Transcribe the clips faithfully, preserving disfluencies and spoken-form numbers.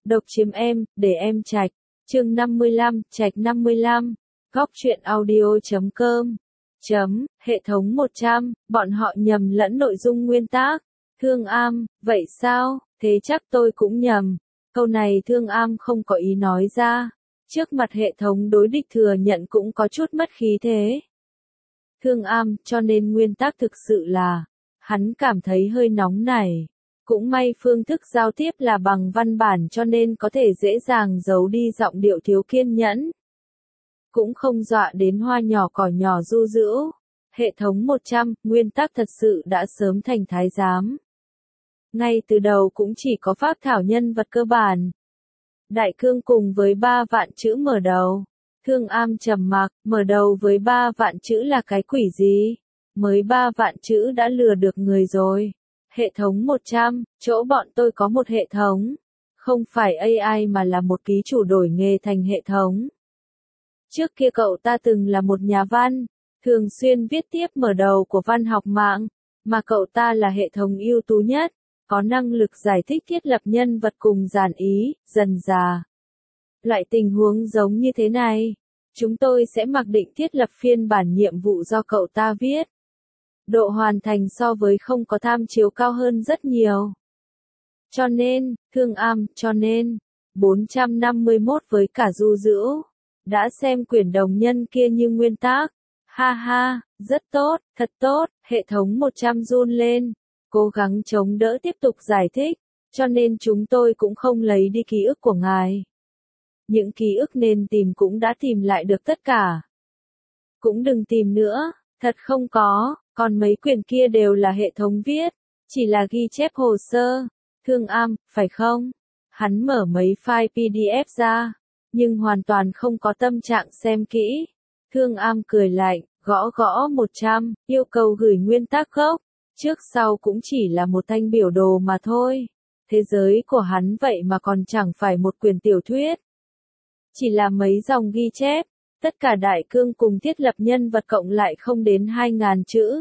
Độc chiếm em, để em trạch. Chương năm mươi lăm, trạch năm mươi lăm. Góc truyện audio chấm com. Chấm, hệ thống một trăm, bọn họ nhầm lẫn nội dung nguyên tác. Thương Am, vậy sao, thế chắc tôi cũng nhầm. Câu này Thương Am không có ý nói ra. Trước mặt hệ thống đối địch thừa nhận cũng có chút mất khí thế. Thương Am, cho nên nguyên tắc thực sự là, hắn cảm thấy hơi nóng nảy. Cũng may phương thức giao tiếp là bằng văn bản cho nên có thể dễ dàng giấu đi giọng điệu thiếu kiên nhẫn. Cũng không dọa đến hoa nhỏ cỏ nhỏ du dữ. Hệ thống một trăm, nguyên tắc thật sự đã sớm thành thái giám. Ngay từ đầu cũng chỉ có phác thảo nhân vật cơ bản. Đại cương cùng với ba vạn chữ mở đầu. Thương Am trầm mặc, mở đầu với ba vạn chữ là cái quỷ gì? Mới ba vạn chữ đã lừa được người rồi. Hệ thống một trăm, chỗ bọn tôi có một hệ thống. Không phải a i mà là một ký chủ đổi nghề thành hệ thống. Trước kia cậu ta từng là một nhà văn, thường xuyên viết tiếp mở đầu của văn học mạng, mà cậu ta là hệ thống ưu tú nhất, có năng lực giải thích thiết lập nhân vật cùng giản ý, dần dà. Loại tình huống giống như thế này, chúng tôi sẽ mặc định thiết lập phiên bản nhiệm vụ do cậu ta viết. Độ hoàn thành so với không có tham chiếu cao hơn rất nhiều. Cho nên, Thương Am, cho nên, bốn trăm năm mươi mốt với cả du dữ, đã xem quyển đồng nhân kia như nguyên tác. Ha ha, rất tốt, thật tốt, hệ thống một trăm run lên, cố gắng chống đỡ tiếp tục giải thích, cho nên chúng tôi cũng không lấy đi ký ức của ngài. Những ký ức nên tìm cũng đã tìm lại được tất cả. Cũng đừng tìm nữa, thật không có, còn mấy quyển kia đều là hệ thống viết, chỉ là ghi chép hồ sơ. Thương Am, phải không? Hắn mở mấy file pê đê ép ra, nhưng hoàn toàn không có tâm trạng xem kỹ. Thương Am cười lạnh, gõ gõ một trăm, yêu cầu gửi nguyên tác gốc, trước sau cũng chỉ là một thanh biểu đồ mà thôi. Thế giới của hắn vậy mà còn chẳng phải một quyển tiểu thuyết. Chỉ là mấy dòng ghi chép, tất cả đại cương cùng thiết lập nhân vật cộng lại không đến hai ngàn chữ.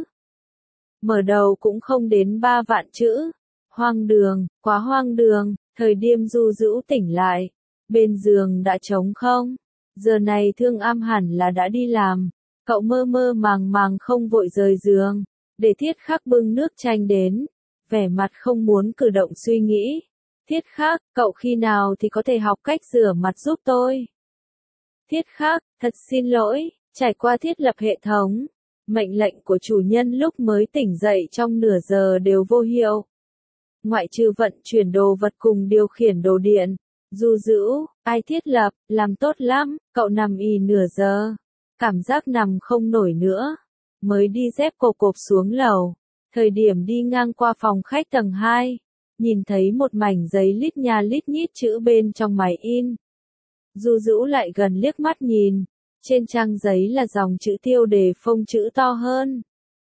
Mở đầu cũng không đến ba vạn chữ. Hoang đường, quá hoang đường, thời điểm du dữ tỉnh lại. Bên giường đã trống không? Giờ này Thương Am hẳn là đã đi làm. Cậu mơ mơ màng màng không vội rời giường. Để Thiết Khắc bưng nước chanh đến. Vẻ mặt không muốn cử động suy nghĩ. Thiết Khắc, cậu khi nào thì có thể học cách rửa mặt giúp tôi? Thiết Khắc, thật xin lỗi, trải qua thiết lập hệ thống. Mệnh lệnh của chủ nhân lúc mới tỉnh dậy trong nửa giờ đều vô hiệu. Ngoại trừ vận chuyển đồ vật cùng điều khiển đồ điện. Du dữ, ai thiết lập, làm tốt lắm, cậu nằm ì nửa giờ. Cảm giác nằm không nổi nữa. Mới đi dép cộp cộp xuống lầu. Thời điểm đi ngang qua phòng khách tầng hai. Nhìn thấy một mảnh giấy lít nha lít nhít chữ bên trong máy in. Du dữ lại gần liếc mắt nhìn. Trên trang giấy là dòng chữ tiêu đề phông chữ to hơn.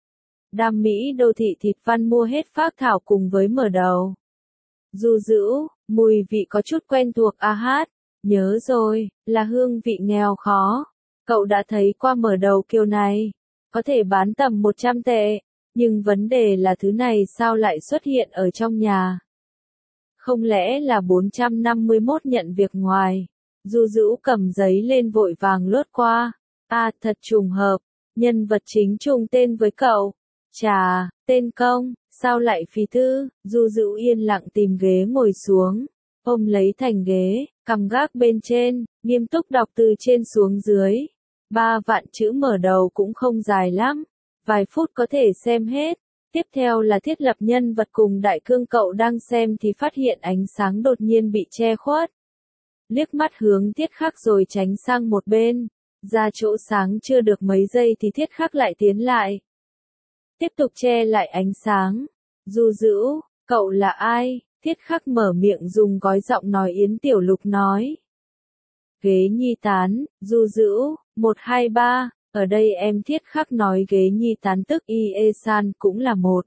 Đam mỹ đô thị thịt văn mua hết phác thảo cùng với mở đầu. Du dữ, mùi vị có chút quen thuộc a hát, nhớ rồi, là hương vị nghèo khó. Cậu đã thấy qua mở đầu kiểu này, có thể bán tầm một trăm tệ, nhưng vấn đề là thứ này sao lại xuất hiện ở trong nhà. Không lẽ là bốn trăm năm mươi mốt nhận việc ngoài. Du dữ cầm giấy lên vội vàng lướt qua. À, thật trùng hợp, nhân vật chính trùng tên với cậu. Chà, tên công, sao lại phí thư? Du dữ yên lặng tìm ghế ngồi xuống, ôm lấy thành ghế, cầm gác bên trên, nghiêm túc đọc từ trên xuống dưới. Ba vạn chữ mở đầu cũng không dài lắm, vài phút có thể xem hết. Tiếp theo là thiết lập nhân vật cùng đại cương, cậu đang xem thì phát hiện ánh sáng đột nhiên bị che khuất. Liếc mắt hướng Thiết Khắc rồi tránh sang một bên, ra chỗ sáng chưa được mấy giây thì Thiết Khắc lại tiến lại. Tiếp tục che lại ánh sáng. Du dữ, cậu là ai? Thiết Khắc mở miệng dùng gói giọng nói Yến Tiểu Lục nói. Ghế nhi tán, du dữ, một hai ba, ở đây em Thiết Khắc nói ghế nhi tán tức Ie-san cũng là một.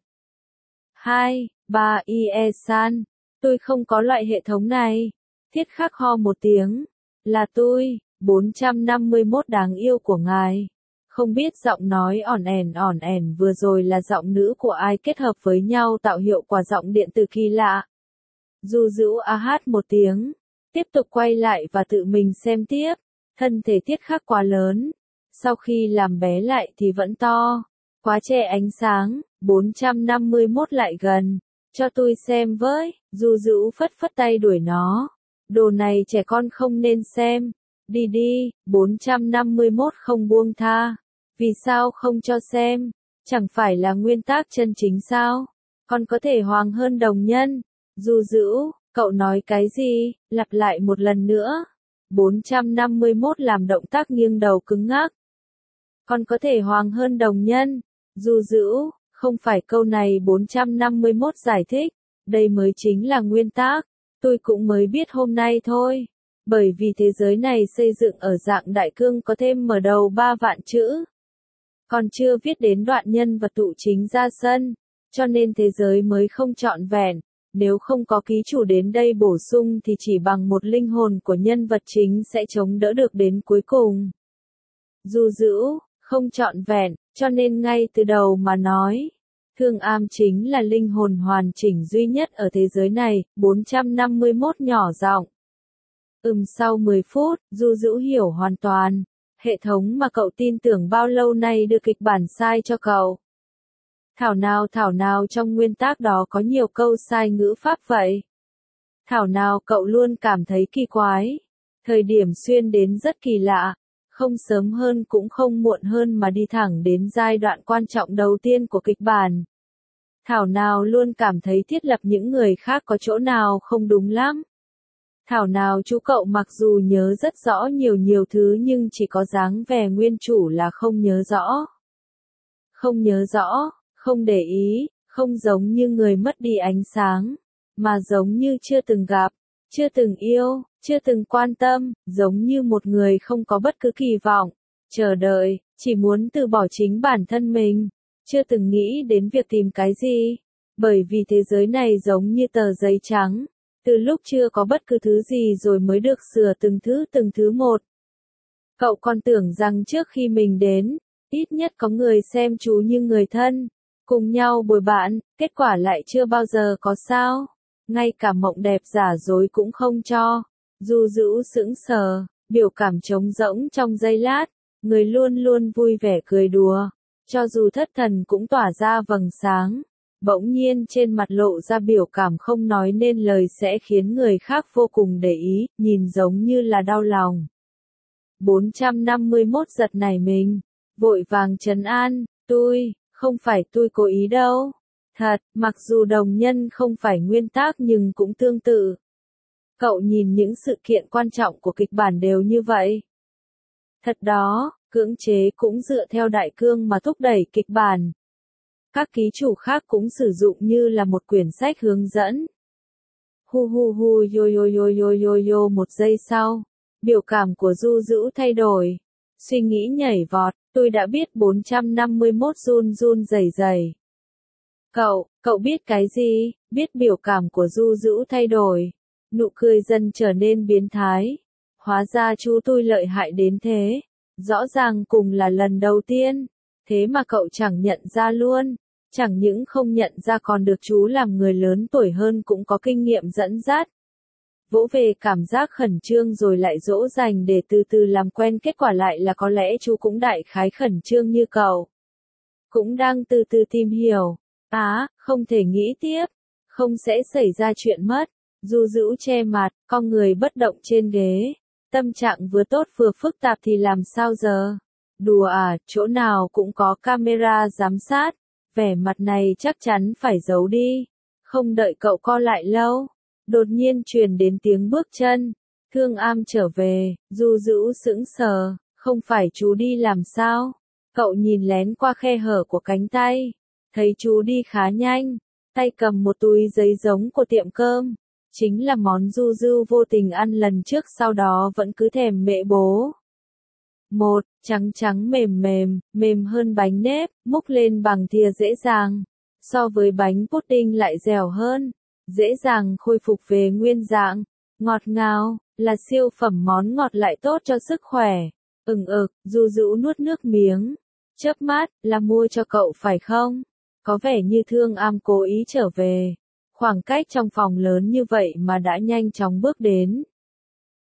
Hai, ba Ie-san, tôi không có loại hệ thống này. Thiết Khắc ho một tiếng, là tôi, bốn trăm năm mươi mốt đáng yêu của ngài. Không biết giọng nói ỏn ẻn ỏn ẻn vừa rồi là giọng nữ của ai kết hợp với nhau tạo hiệu quả giọng điện tử kỳ lạ. Du dữ a hát một tiếng, Tiếp tục quay lại và tự mình xem tiếp. Thân thể Tiết Khắc quá lớn. Sau khi làm bé lại thì vẫn to. Quá che ánh sáng. bốn trăm năm mươi mốt lại gần. Cho tôi xem với. Du Dữu phất phất tay đuổi nó. Đồ này trẻ con không nên xem. Đi đi. bốn trăm năm mươi mốt không buông tha. Vì sao không cho xem? Chẳng phải là nguyên tắc chân chính sao? Con có thể hoàng hơn đồng nhân. Du Dữu, cậu nói cái gì? Lặp lại một lần nữa. bốn trăm năm mươi mốt làm động tác nghiêng đầu cứng ngắc. Con có thể hoàng hơn đồng nhân. Du Dữu, không phải câu này bốn trăm năm mươi mốt giải thích. Đây mới chính là nguyên tắc. Tôi cũng mới biết hôm nay thôi. Bởi vì thế giới này xây dựng ở dạng đại cương có thêm mở đầu ba vạn chữ. Còn chưa viết đến đoạn nhân vật tụ chính ra sân. Cho nên thế giới mới không trọn vẹn. Nếu không có ký chủ đến đây bổ sung thì chỉ bằng một linh hồn của nhân vật chính sẽ chống đỡ được đến cuối cùng. Du Dữu, không trọn vẹn, cho nên ngay từ đầu mà nói. Thương Am chính là linh hồn hoàn chỉnh duy nhất ở thế giới này. bốn trăm năm mươi mốt nhỏ giọng. Ừm sau mười phút, Du Dữu hiểu hoàn toàn. Hệ thống mà cậu tin tưởng bao lâu nay đưa kịch bản sai cho cậu. Thảo nào thảo nào trong nguyên tắc đó có nhiều câu sai ngữ pháp vậy. Thảo nào cậu luôn cảm thấy kỳ quái. Thời điểm xuyên đến rất kỳ lạ. Không sớm hơn cũng không muộn hơn mà đi thẳng đến giai đoạn quan trọng đầu tiên của kịch bản. Thảo nào luôn cảm thấy thiết lập những người khác có chỗ nào không đúng lắm. Thảo nào chú cậu mặc dù nhớ rất rõ nhiều nhiều thứ nhưng chỉ có dáng vẻ nguyên chủ là không nhớ rõ. Không nhớ rõ, không để ý, không giống như người mất đi ánh sáng, mà giống như chưa từng gặp, chưa từng yêu, chưa từng quan tâm, giống như một người không có bất cứ kỳ vọng, chờ đợi, chỉ muốn từ bỏ chính bản thân mình, chưa từng nghĩ đến việc tìm cái gì, bởi vì thế giới này giống như tờ giấy trắng, từ lúc chưa có bất cứ thứ gì rồi mới được sửa từng thứ từng thứ một. Cậu còn tưởng rằng trước khi mình đến, ít nhất có người xem chú như người thân, cùng nhau bồi bạn, kết quả lại chưa bao giờ có sao. Ngay cả mộng đẹp giả dối cũng không cho. Du Dữu sững sờ, biểu cảm trống rỗng trong giây lát, người luôn luôn vui vẻ cười đùa, cho dù thất thần cũng tỏa ra vầng sáng. Bỗng nhiên trên mặt lộ ra biểu cảm không nói nên lời sẽ khiến người khác vô cùng để ý, nhìn giống như là đau lòng. bốn trăm năm mươi mốt giật nảy mình, vội vàng trấn an, tôi, không phải tôi cố ý đâu. Thật, mặc dù đồng nhân không phải nguyên tắc nhưng cũng tương tự. Cậu nhìn những sự kiện quan trọng của kịch bản đều như vậy. Thật đó, cưỡng chế cũng dựa theo đại cương mà thúc đẩy kịch bản. Các ký chủ khác cũng sử dụng như là một quyển sách hướng dẫn. Hu hu hu yo yo yo yo yo yo một giây sau, biểu cảm của Du Dữu thay đổi. Suy nghĩ nhảy vọt, tôi đã biết bốn trăm năm mươi mốt run run rẩy rẩy. Cậu, cậu biết cái gì? Biết biểu cảm của Du Dữu thay đổi. Nụ cười dần trở nên biến thái. Hóa ra chú tôi lợi hại đến thế. Rõ ràng cùng là lần đầu tiên. Thế mà cậu chẳng nhận ra luôn. Chẳng những không nhận ra còn được chú làm người lớn tuổi hơn cũng có kinh nghiệm dẫn dắt. Vỗ về cảm giác khẩn trương rồi lại dỗ dành để từ từ làm quen, kết quả lại là có lẽ chú cũng đại khái khẩn trương như cậu. Cũng đang từ từ tìm hiểu. Á, à, không thể nghĩ tiếp. Không sẽ xảy ra chuyện mất. Du Dữu che mặt, con người bất động trên ghế. Tâm trạng vừa tốt vừa phức tạp thì làm sao giờ? Đùa à, chỗ nào cũng có camera giám sát. Vẻ mặt này chắc chắn phải giấu đi. Không đợi cậu co lại lâu. Đột nhiên truyền đến tiếng bước chân. Thương Am trở về, Du Dữu sững sờ. Không phải chú đi làm sao? Cậu nhìn lén qua khe hở của cánh tay. Thấy chú đi khá nhanh. Tay cầm một túi giấy giống của tiệm cơm. Chính là món Du Dư vô tình ăn lần trước, sau đó vẫn cứ thèm mẹ bố. Một, trắng trắng mềm mềm, mềm hơn bánh nếp, múc lên bằng thìa dễ dàng. So với bánh pudding lại dẻo hơn, dễ dàng khôi phục về nguyên dạng. Ngọt ngào, là siêu phẩm món ngọt lại tốt cho sức khỏe. Ừng ực, Du Dữu nuốt nước miếng. Chớp mắt, là mua cho cậu phải không? Có vẻ như Thương Am cố ý trở về. Khoảng cách trong phòng lớn như vậy mà đã nhanh chóng bước đến.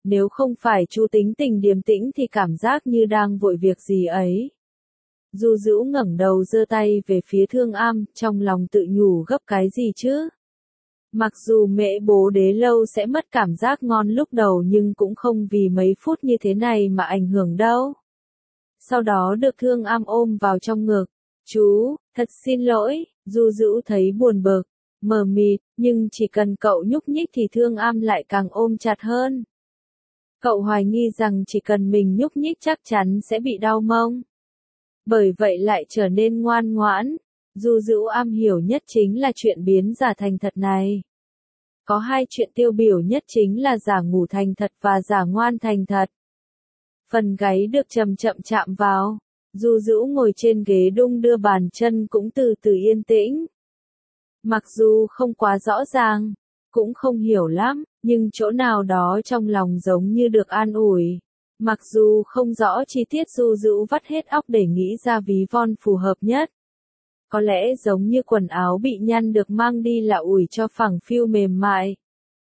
Nếu không phải chú tính tình điềm tĩnh thì cảm giác như đang vội việc gì ấy. Du Dữu ngẩng đầu giơ tay về phía Thương Am, trong lòng tự nhủ gấp cái gì chứ? Mặc dù Mễ Bố đế lâu sẽ mất cảm giác ngon lúc đầu nhưng cũng không vì mấy phút như thế này mà ảnh hưởng đâu. Sau đó được Thương Am ôm vào trong ngực. Chú, thật xin lỗi, Du Dữu thấy buồn bực, mờ mịt, nhưng chỉ cần cậu nhúc nhích thì Thương Am lại càng ôm chặt hơn. Cậu hoài nghi rằng chỉ cần mình nhúc nhích chắc chắn sẽ bị đau mông. Bởi vậy lại trở nên ngoan ngoãn. Du Dữu am hiểu nhất chính là chuyện biến giả thành thật này. Có hai chuyện tiêu biểu nhất chính là giả ngủ thành thật và giả ngoan thành thật. Phần gáy được chậm chậm chạm vào. Du Dữu ngồi trên ghế đung đưa bàn chân cũng từ từ yên tĩnh. Mặc dù không quá rõ ràng, cũng không hiểu lắm, nhưng chỗ nào đó trong lòng giống như được an ủi. Mặc dù không rõ chi tiết Du Dữu vắt hết óc để nghĩ ra ví von phù hợp nhất. Có lẽ giống như quần áo bị nhăn được mang đi là ủi cho phẳng phiu mềm mại.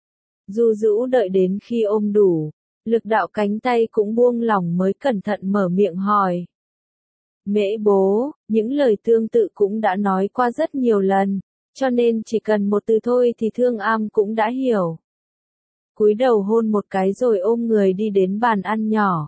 Du Dữu đợi đến khi ôm đủ, lực đạo cánh tay cũng buông lỏng mới cẩn thận mở miệng hỏi. Mễ Bố, những lời tương tự cũng đã nói qua rất nhiều lần, cho nên chỉ cần một từ thôi thì Thương Am cũng đã hiểu. Cúi đầu hôn một cái rồi ôm người đi đến bàn ăn nhỏ.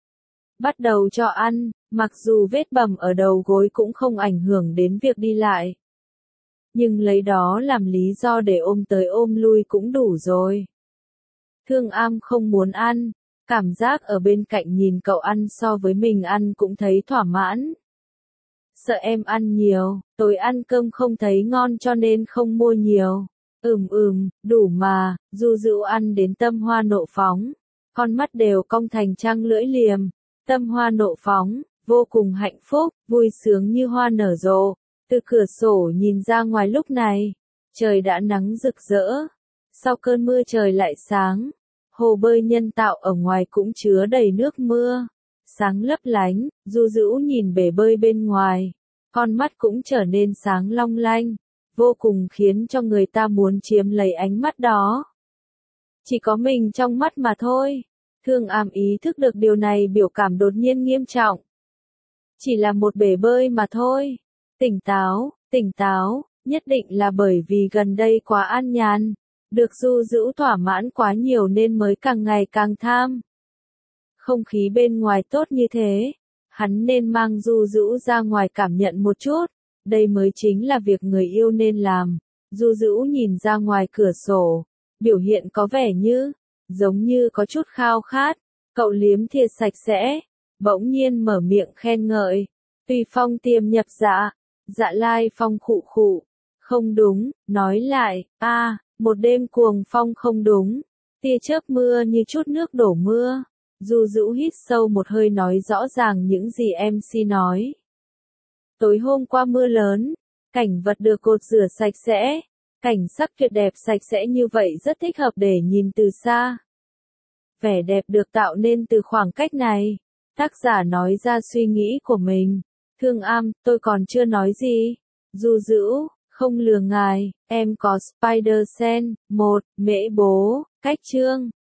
Bắt đầu cho ăn, mặc dù vết bầm ở đầu gối cũng không ảnh hưởng đến việc đi lại. Nhưng lấy đó làm lý do để ôm tới ôm lui cũng đủ rồi. Thương Am không muốn ăn, cảm giác ở bên cạnh nhìn cậu ăn so với mình ăn cũng thấy thỏa mãn. Sợ em ăn nhiều, tối ăn cơm không thấy ngon cho nên không mua nhiều. Ừm ừm, đủ mà. Du Dữu ăn đến tâm hoa nộ phóng. Con mắt đều cong thành trăng lưỡi liềm. Tâm hoa nộ phóng, vô cùng hạnh phúc, vui sướng như hoa nở rộ. Từ cửa sổ nhìn ra ngoài lúc này, trời đã nắng rực rỡ. Sau cơn mưa trời lại sáng. Hồ bơi nhân tạo ở ngoài cũng chứa đầy nước mưa. Sáng lấp lánh, Du Dữu nhìn bể bơi bên ngoài. Con mắt cũng trở nên sáng long lanh. Vô cùng khiến cho người ta muốn chiếm lấy ánh mắt đó. Chỉ có mình trong mắt mà thôi. Thương Am ý thức được điều này biểu cảm đột nhiên nghiêm trọng. Chỉ là một bể bơi mà thôi. Tỉnh táo, tỉnh táo, nhất định là bởi vì gần đây quá an nhàn. Được Du Dữu thỏa mãn quá nhiều nên mới càng ngày càng tham. Không khí bên ngoài tốt như thế. Hắn nên mang Du Dữu ra ngoài cảm nhận một chút. Đây mới chính là việc người yêu nên làm. Du Dữu nhìn ra ngoài cửa sổ. Biểu hiện có vẻ như, giống như có chút khao khát. Cậu liếm thìa sạch sẽ. Bỗng nhiên mở miệng khen ngợi. Tùy phong tiềm nhập dạ. Dạ lai phong khụ khụ. Không đúng, nói lại, a à, một đêm cuồng phong không đúng. Tia chớp mưa như chút nước đổ mưa. Du Dữu hít sâu một hơi nói rõ ràng những gì em xê nói. Tối hôm qua mưa lớn, cảnh vật được cột rửa sạch sẽ. Cảnh sắc tuyệt đẹp sạch sẽ như vậy rất thích hợp để nhìn từ xa. Vẻ đẹp được tạo nên từ khoảng cách này. Tác giả nói ra suy nghĩ của mình. Thương Am, tôi còn chưa nói gì. Du Dữu, không lừa ngài, em có Spider-Sense. Một, Mễ Bố, cách chương.